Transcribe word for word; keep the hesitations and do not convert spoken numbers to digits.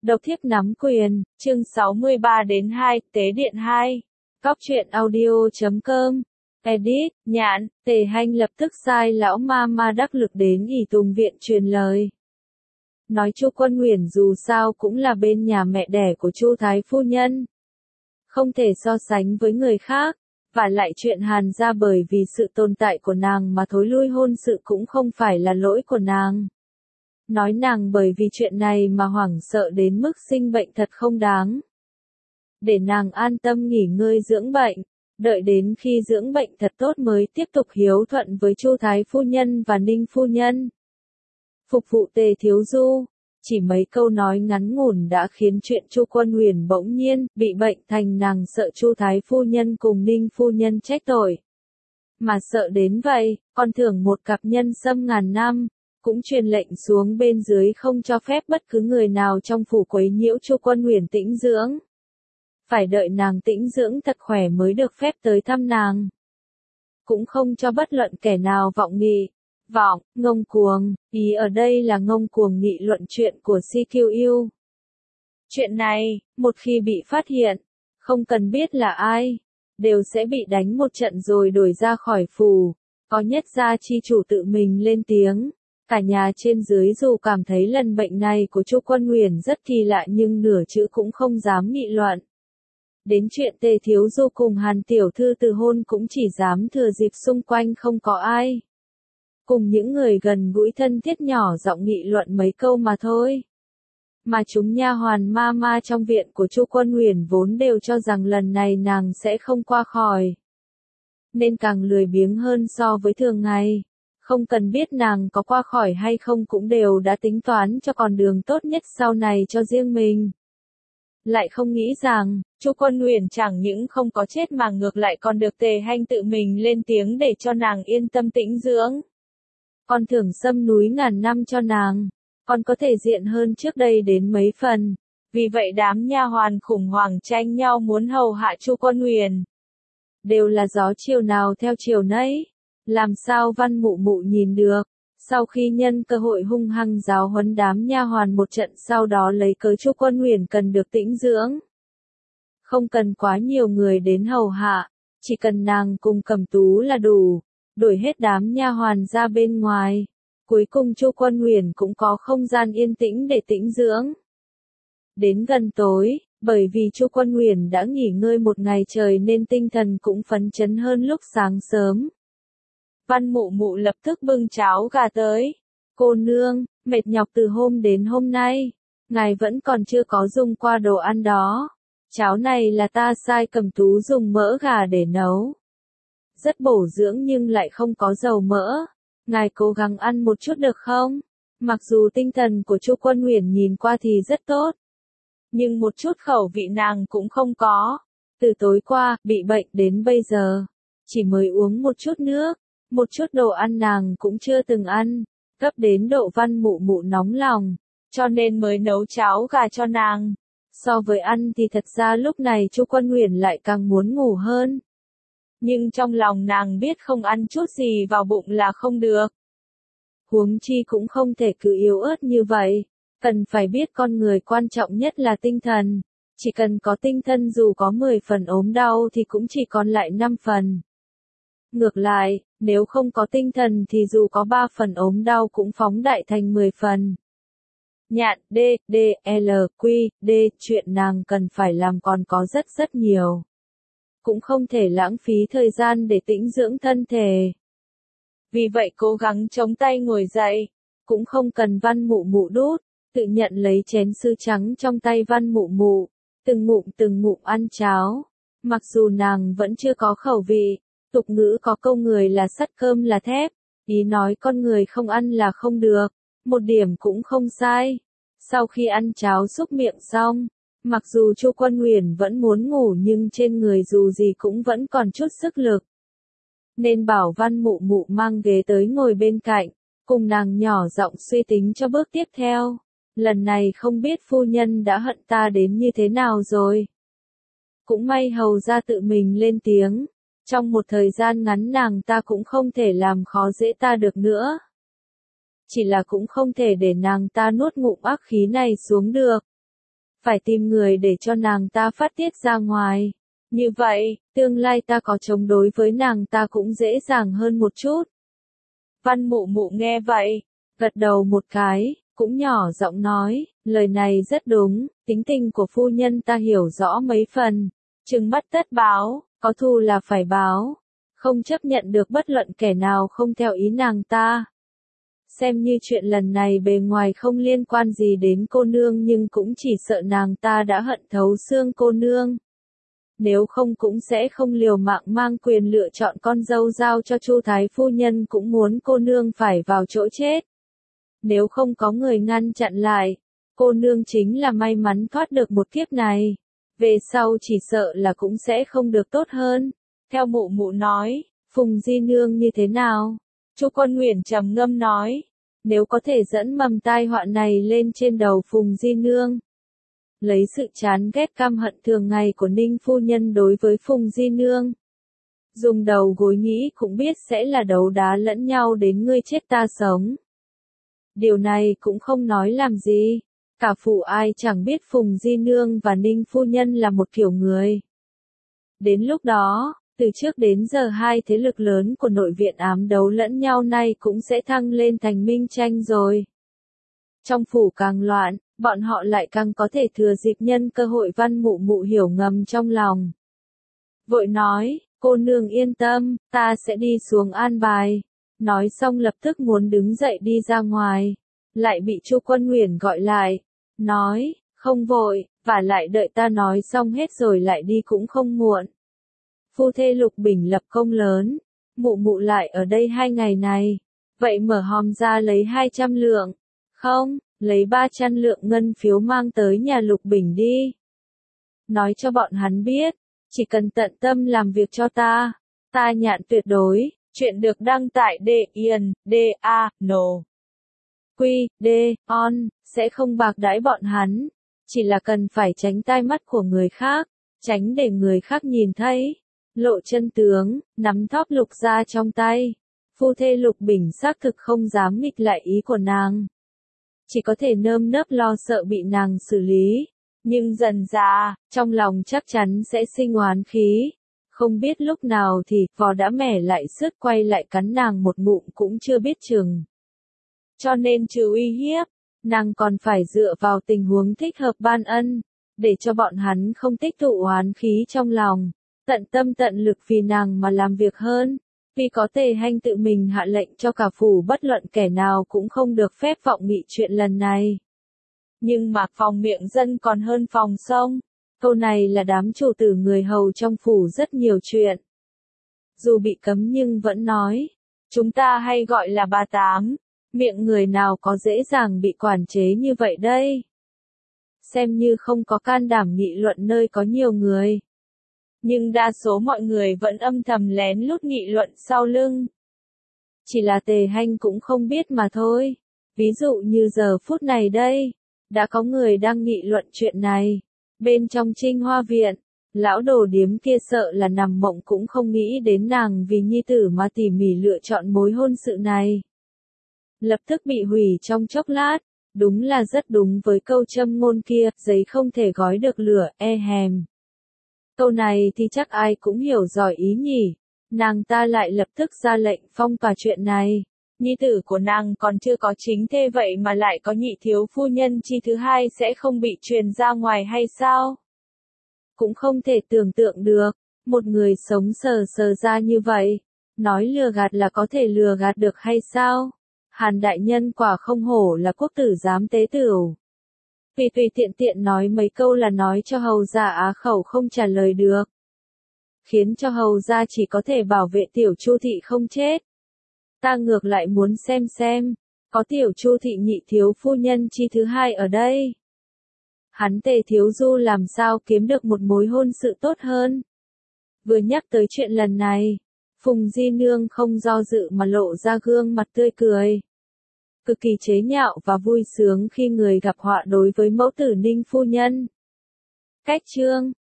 Độc thiếp nắm quyền, chương sáu mươi ba đến hai, Tế điện hai. Góc truyện audio chấm com. Edit, nhạn, Tề Hanh lập tức sai lão ma ma đắc lực đến ỷ Tùng viện truyền lời. Nói Chu Quân Nguyền dù sao cũng là bên nhà mẹ đẻ của Chu Thái Phu Nhân. Không thể so sánh với người khác, và lại chuyện Hàn gia bởi vì sự tồn tại của nàng mà thối lui hôn sự cũng không phải là lỗi của nàng. Nói nàng bởi vì chuyện này mà hoảng sợ đến mức sinh bệnh thật không đáng. Để nàng an tâm nghỉ ngơi dưỡng bệnh, đợi đến khi dưỡng bệnh thật tốt mới tiếp tục hiếu thuận với Chu Thái Phu Nhân và Ninh Phu Nhân. Phục vụ Tề Thiếu Du, chỉ mấy câu nói ngắn ngủn đã khiến chuyện Chu Quân Nguyền bỗng nhiên bị bệnh thành nàng sợ Chu Thái Phu Nhân cùng Ninh Phu Nhân trách tội. Mà sợ đến vậy, còn thưởng một cặp nhân sâm ngàn năm, cũng truyền lệnh xuống bên dưới không cho phép bất cứ người nào trong phủ quấy nhiễu Chu Quân Nguyền tĩnh dưỡng. Phải đợi nàng tĩnh dưỡng thật khỏe mới được phép tới thăm nàng. Cũng không cho bất luận kẻ nào vọng nghị, vọng, ngông cuồng, ý ở đây là ngông cuồng nghị luận chuyện của xê quy u. Chuyện này, một khi bị phát hiện, không cần biết là ai, đều sẽ bị đánh một trận rồi đuổi ra khỏi phủ. Có nhất gia chi chủ tự mình lên tiếng. Cả nhà trên dưới dù cảm thấy lần bệnh này của Chu Quân Nguyền rất kỳ lạ nhưng nửa chữ cũng không dám nghị luận. Đến chuyện Tề Thiếu Du cùng Hàn Tiểu Thư từ hôn cũng chỉ dám thừa dịp xung quanh không có ai. Cùng những người gần gũi thân thiết nhỏ giọng nghị luận mấy câu mà thôi. Mà chúng nha hoàn ma ma trong viện của Chu Quân Nguyền vốn đều cho rằng lần này nàng sẽ không qua khỏi. Nên càng lười biếng hơn so với thường ngày. Không cần biết nàng có qua khỏi hay không cũng đều đã tính toán cho con đường tốt nhất sau này cho riêng mình. Lại không nghĩ rằng, Chu Quân Nguyền chẳng những không có chết mà ngược lại còn được Tề Hanh tự mình lên tiếng để cho nàng yên tâm tĩnh dưỡng. Còn thưởng sâm núi ngàn năm cho nàng, còn có thể diện hơn trước đây đến mấy phần. Vì vậy đám nha hoàn khủng hoảng tranh nhau muốn hầu hạ Chu Quân Nguyền. Đều là gió chiều nào theo chiều nấy. Làm sao Văn Mụ Mụ nhìn được, sau khi nhân cơ hội hung hăng giáo huấn đám nha hoàn một trận sau đó lấy cớ Chu Quân Nguyền cần được tĩnh dưỡng. Không cần quá nhiều người đến hầu hạ, chỉ cần nàng cùng Cẩm Tú là đủ, đuổi hết đám nha hoàn ra bên ngoài. Cuối cùng Chu Quân Nguyền cũng có không gian yên tĩnh để tĩnh dưỡng. Đến gần tối, bởi vì Chu Quân Nguyền đã nghỉ ngơi một ngày trời nên tinh thần cũng phấn chấn hơn lúc sáng sớm. Văn Mụ Mụ lập tức bưng cháo gà tới. Cô nương, mệt nhọc từ hôm đến hôm nay, ngài vẫn còn chưa có dùng qua đồ ăn đó. Cháo này là ta sai Cẩm Tú dùng mỡ gà để nấu. Rất bổ dưỡng nhưng lại không có dầu mỡ. Ngài cố gắng ăn một chút được không? Mặc dù tinh thần của Chu Quân Nguyền nhìn qua thì rất tốt, nhưng một chút khẩu vị nàng cũng không có. Từ tối qua, bị bệnh đến bây giờ, chỉ mới uống một chút nước. Một chút đồ ăn nàng cũng chưa từng ăn, gấp đến độ Văn Mụ Mụ nóng lòng, cho nên mới nấu cháo gà cho nàng. So với ăn thì thật ra lúc này Chu Quân Nguyền lại càng muốn ngủ hơn. Nhưng trong lòng nàng biết không ăn chút gì vào bụng là không được. Huống chi cũng không thể cứ yếu ớt như vậy, cần phải biết con người quan trọng nhất là tinh thần. Chỉ cần có tinh thần dù có mười phần ốm đau thì cũng chỉ còn lại năm phần. Ngược lại, nếu không có tinh thần thì dù có ba phần ốm đau cũng phóng đại thành mười phần. Nhạn, D, D, L, Q, D, chuyện nàng cần phải làm còn có rất rất nhiều. Cũng không thể lãng phí thời gian để tĩnh dưỡng thân thể. Vì vậy cố gắng chống tay ngồi dậy, cũng không cần Văn Mụ Mụ đút, tự nhận lấy chén sứ trắng trong tay Văn Mụ Mụ, từng ngụm từng ngụm ăn cháo. Mặc dù nàng vẫn chưa có khẩu vị. Tục ngữ có câu người là sắt cơm là thép, ý nói con người không ăn là không được, một điểm cũng không sai. Sau khi ăn cháo xúc miệng xong, mặc dù Chu Quân Nguyền vẫn muốn ngủ nhưng trên người dù gì cũng vẫn còn chút sức lực. Nên bảo Văn Mụ Mụ mang ghế tới ngồi bên cạnh, cùng nàng nhỏ giọng suy tính cho bước tiếp theo. Lần này không biết phu nhân đã hận ta đến như thế nào rồi. Cũng may hầu ra tự mình lên tiếng. Trong một thời gian ngắn nàng ta cũng không thể làm khó dễ ta được nữa. Chỉ là cũng không thể để nàng ta nuốt ngụm ác khí này xuống được. phải tìm người để cho nàng ta phát tiết ra ngoài. Như vậy, tương lai ta có chống đối với nàng ta cũng dễ dàng hơn một chút. Văn Mụ Mụ nghe vậy, gật đầu một cái, cũng nhỏ giọng nói, lời này rất đúng, tính tình của phu nhân ta hiểu rõ mấy phần, trừng mắt tất báo, có thù là phải báo, không chấp nhận được bất luận kẻ nào không theo ý nàng ta. Xem như chuyện lần này bề ngoài không liên quan gì đến cô nương nhưng cũng chỉ sợ nàng ta đã hận thấu xương cô nương. Nếu không cũng sẽ không liều mạng mang quyền lựa chọn con dâu giao cho Chu Thái phu nhân cũng muốn cô nương phải vào chỗ chết. Nếu không có người ngăn chặn lại, cô nương chính là may mắn thoát được một kiếp này. Về sau chỉ sợ là cũng sẽ không được tốt hơn. Theo Mụ Mụ nói, Phùng Di Nương như thế nào? Chu Quân Nguyền trầm ngâm nói, nếu có thể dẫn mầm tai họa này lên trên đầu Phùng Di Nương. Lấy sự chán ghét căm hận thường ngày của Ninh phu nhân đối với Phùng Di Nương. Dùng đầu gối nghĩ cũng biết sẽ là đấu đá lẫn nhau đến ngươi chết ta sống. Điều này cũng không nói làm gì. Cả phủ ai chẳng biết Phùng Di Nương và Ninh phu nhân là một kiểu người. Đến lúc đó, từ trước đến giờ hai thế lực lớn của nội viện ám đấu lẫn nhau nay cũng sẽ thăng lên thành minh tranh rồi. Trong phủ càng loạn, bọn họ lại càng có thể thừa dịp nhân cơ hội. Văn Mụ Mụ hiểu ngầm trong lòng. Vội nói, cô nương yên tâm, ta sẽ đi xuống an bài. Nói xong lập tức muốn đứng dậy đi ra ngoài. Lại bị Chu Quân Nguyền gọi lại. Nói, không vội, và lại đợi ta nói xong hết rồi lại đi cũng không muộn. Phu thê Lục Bình lập công lớn. Mụ Mụ lại ở đây hai ngày này. Vậy mở hòm ra lấy hai trăm lượng. Không, lấy ba trăm lượng ngân phiếu mang tới nhà Lục Bình đi. Nói cho bọn hắn biết, chỉ cần tận tâm làm việc cho ta, ta nhạn tuyệt đối. Chuyện được đăng tại D I N D A N O Quy D On, sẽ không bạc đãi bọn hắn, chỉ là cần phải tránh tai mắt của người khác, tránh để người khác nhìn thấy. Lộ chân tướng, nắm thóp Lục ra trong tay. Phu thê Lục Bình xác thực không dám nghịch lại ý của nàng. Chỉ có thể nơm nớp lo sợ bị nàng xử lý. Nhưng dần dà, trong lòng chắc chắn sẽ sinh oán khí. Không biết lúc nào thì vò đã mẻ lại sứt quay lại cắn nàng một ngụm cũng chưa biết chừng. Cho nên trừ uy hiếp, nàng còn phải dựa vào tình huống thích hợp ban ân, để cho bọn hắn không tích tụ oán khí trong lòng, tận tâm tận lực vì nàng mà làm việc hơn. Vì có Tề Hành tự mình hạ lệnh cho cả phủ bất luận kẻ nào cũng không được phép vọng nghị chuyện lần này. Nhưng mà phòng miệng dân còn hơn phòng sông. Câu này là đám chủ tử người hầu trong phủ rất nhiều chuyện. Dù bị cấm nhưng vẫn nói. Chúng ta hay gọi là bà tám. Miệng người nào có dễ dàng bị quản chế như vậy đây? Xem như không có can đảm nghị luận nơi có nhiều người. Nhưng đa số mọi người vẫn âm thầm lén lút nghị luận sau lưng. Chỉ là Tề Hành cũng không biết mà thôi. Ví dụ như giờ phút này đây, đã có người đang nghị luận chuyện này. Bên trong Trinh Hoa Viện, lão đồ điếm kia sợ là nằm mộng cũng không nghĩ đến nàng vì nhi tử mà tỉ mỉ lựa chọn mối hôn sự này. Lập tức bị hủy trong chốc lát, đúng là rất đúng với câu châm ngôn kia, giấy không thể gói được lửa, e hèm. Câu này thì chắc ai cũng hiểu giỏi ý nhỉ, nàng ta lại lập tức ra lệnh phong tỏa chuyện này. Nhi tử của nàng còn chưa có chính thê vậy mà lại có nhị thiếu phu nhân chi thứ hai sẽ không bị truyền ra ngoài hay sao? Cũng không thể tưởng tượng được, một người sống sờ sờ ra như vậy, nói lừa gạt là có thể lừa gạt được hay sao? Hàn đại nhân quả không hổ là quốc tử giám tế tửu. Vì tùy tiện tiện nói mấy câu là nói cho hầu gia á khẩu không trả lời được. Khiến cho hầu gia chỉ có thể bảo vệ tiểu Chu thị không chết. Ta ngược lại muốn xem xem, có tiểu Chu thị nhị thiếu phu nhân chi thứ hai ở đây. Hắn Tề thiếu du làm sao kiếm được một mối hôn sự tốt hơn. Vừa nhắc tới chuyện lần này, Phùng Di Nương không do dự mà lộ ra gương mặt tươi cười. Cực kỳ chế nhạo và vui sướng khi người gặp họa đối với mẫu tử Ninh phu nhân. Cách chương